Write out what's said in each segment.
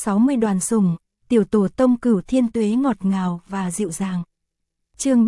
60 đoàn sủng, tiểu tổ tông Cửu Thiên Tuế ngọt ngào và dịu dàng. Chương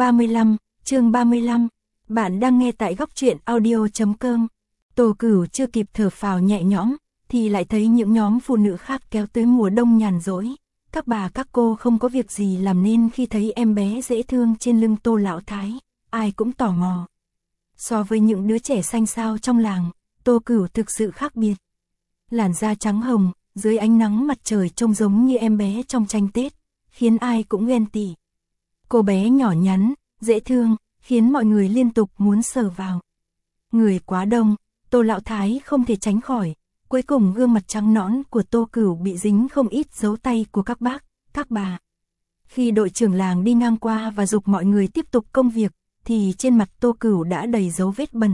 35, bạn đang nghe tại góc truyện audio.com. Tô Cửu chưa kịp thở phào nhẹ nhõm, thì lại thấy những nhóm phụ nữ khác kéo tới mùa đông nhàn rỗi. Các bà các cô không có việc gì làm nên khi thấy em bé dễ thương trên lưng Tô Lão Thái, ai cũng tò mò. So với những đứa trẻ xanh xao trong làng, Tô Cửu thực sự khác biệt. Làn da trắng hồng, dưới ánh nắng mặt trời trông giống như em bé trong tranh Tết, khiến ai cũng ghen tị. Cô bé nhỏ nhắn, dễ thương, khiến mọi người liên tục muốn sờ vào. Người quá đông, Tô Lão Thái không thể tránh khỏi, cuối cùng gương mặt trắng nõn của Tô Cửu bị dính không ít dấu tay của các bác, các bà. Khi đội trưởng làng đi ngang qua và giục mọi người tiếp tục công việc, thì trên mặt Tô Cửu đã đầy dấu vết bẩn.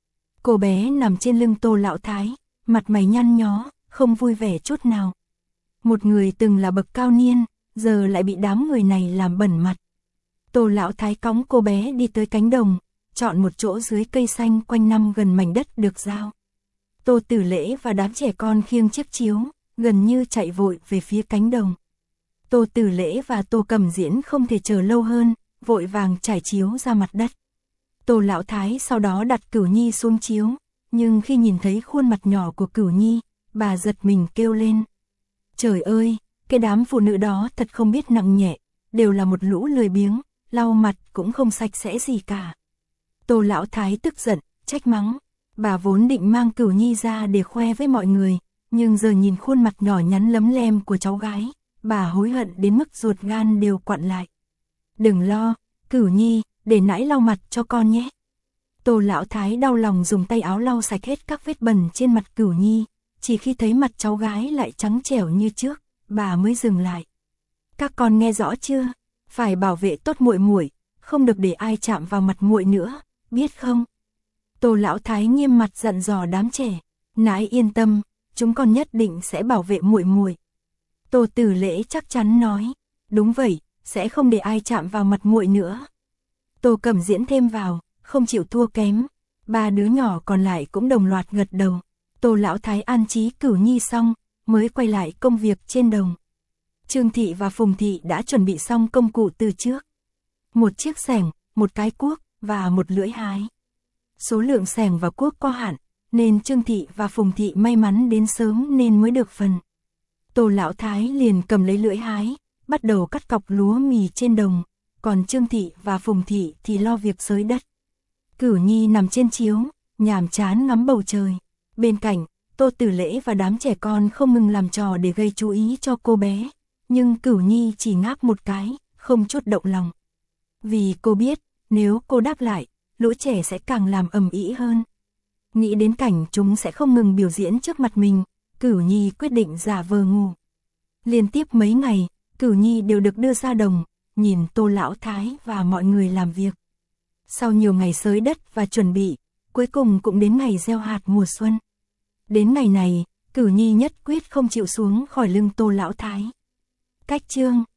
Cô bé nằm trên lưng Tô Lão Thái, mặt mày nhăn nhó, không vui vẻ chút nào. Một người từng là bậc cao niên, giờ lại bị đám người này làm bẩn mặt. Tô Lão Thái cõng cô bé đi tới cánh đồng, chọn một chỗ dưới cây xanh quanh năm gần mảnh đất được giao. Tô Tử Lễ và đám trẻ con khiêng chiếc chiếu, gần như chạy vội về phía cánh đồng. Tô Tử Lễ và Tô Cẩm Diễn không thể chờ lâu hơn, vội vàng trải chiếu ra mặt đất. Tô Lão Thái sau đó đặt Cửu Nhi xuống chiếu, nhưng khi nhìn thấy khuôn mặt nhỏ của Cửu Nhi, bà giật mình kêu lên. Trời ơi, cái đám phụ nữ đó thật không biết nặng nhẹ, đều là một lũ lười biếng, lau mặt cũng không sạch sẽ gì cả. Tô Lão Thái tức giận, trách mắng. Bà vốn định mang Cửu Nhi ra để khoe với mọi người, nhưng giờ nhìn khuôn mặt nhỏ nhắn lấm lem của cháu gái, bà hối hận đến mức ruột gan đều quặn lại. Đừng lo, Cửu Nhi, để nãi lau mặt cho con nhé. Tô Lão Thái đau lòng dùng tay áo lau sạch hết các vết bẩn trên mặt Cửu Nhi, chỉ khi thấy mặt cháu gái lại trắng trẻo như trước, bà mới dừng lại. Các con nghe rõ chưa? Phải bảo vệ tốt muội muội, không được để ai chạm vào mặt muội nữa, biết không? Tô Lão Thái nghiêm mặt dặn dò đám trẻ. Nãi yên tâm, chúng con nhất định sẽ bảo vệ muội muội. Tô Tử Lễ chắc chắn nói. Đúng vậy, sẽ không để ai chạm vào mặt muội nữa. Tô Cẩm Diễn thêm vào, không chịu thua kém. Ba đứa nhỏ còn lại cũng đồng loạt gật đầu. Tô Lão Thái an trí Cửu Nhi xong, mới quay lại công việc trên đồng. Trương Thị và Phùng Thị đã chuẩn bị xong công cụ từ trước. Một chiếc xẻng, một cái cuốc và một lưỡi hái. Số lượng xẻng và cuốc có hạn, nên Trương Thị và Phùng Thị may mắn đến sớm nên mới được phần. Tô Lão Thái liền cầm lấy lưỡi hái, bắt đầu cắt cọc lúa mì trên đồng, còn Trương Thị và Phùng Thị thì lo việc xới đất. Cửu Nhi nằm trên chiếu, nhàm chán ngắm bầu trời. Bên cạnh, Tô Tử Lễ và đám trẻ con không ngừng làm trò để gây chú ý cho cô bé, nhưng Cửu Nhi chỉ ngáp một cái, không chút động lòng. Vì cô biết, nếu cô đáp lại, lũ trẻ sẽ càng làm ầm ĩ hơn. Nghĩ đến cảnh chúng sẽ không ngừng biểu diễn trước mặt mình, Cửu Nhi quyết định giả vờ ngủ. Liên tiếp mấy ngày, Cửu Nhi đều được đưa ra đồng, nhìn Tô Lão Thái và mọi người làm việc. Sau nhiều ngày xới đất và chuẩn bị, cuối cùng cũng đến ngày gieo hạt mùa xuân. Đến ngày này, Cửu Nhi nhất quyết không chịu xuống khỏi lưng Tô Lão Thái. Cách chương